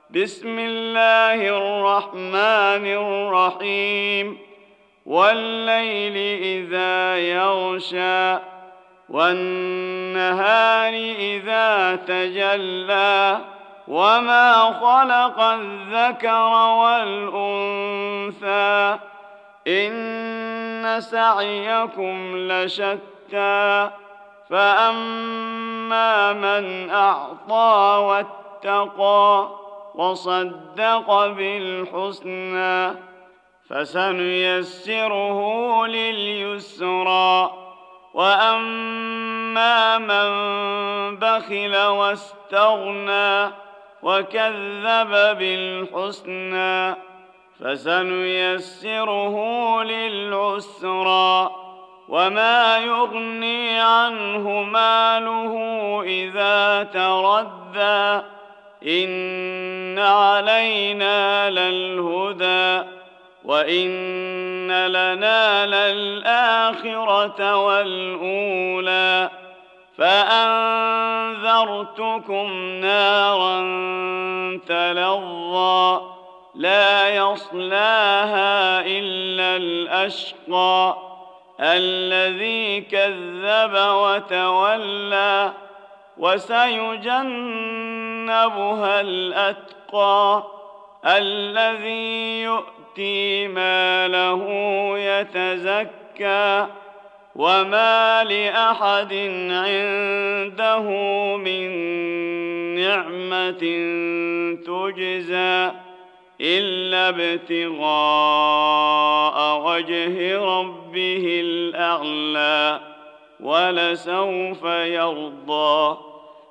بسم الله الرحمن الرحيم والليل إذا يغشى والنهار إذا تجلى وما خلق الذكر والأنثى إن سعيكم لشتى فأما من أعطى واتقى وصدق بالحسنى فسنيسره لليسرى وأما من بخل واستغنى وكذب بالحسنى فسنيسره للعسرى وما يغني عنه ماله إذا تردى إن علينا للهدى وإن لنا للآخرة والأولى فأنذرتكم نارا تلظى لا يصلاها إلا الأشقى الذي كذب وتولى وسيجنبها الأتقى الذي يؤتي ماله يتزكى وما لأحد عنده من نعمة تجزى إلا ابتغاء وجه ربه الأعلى ولسوف يرضى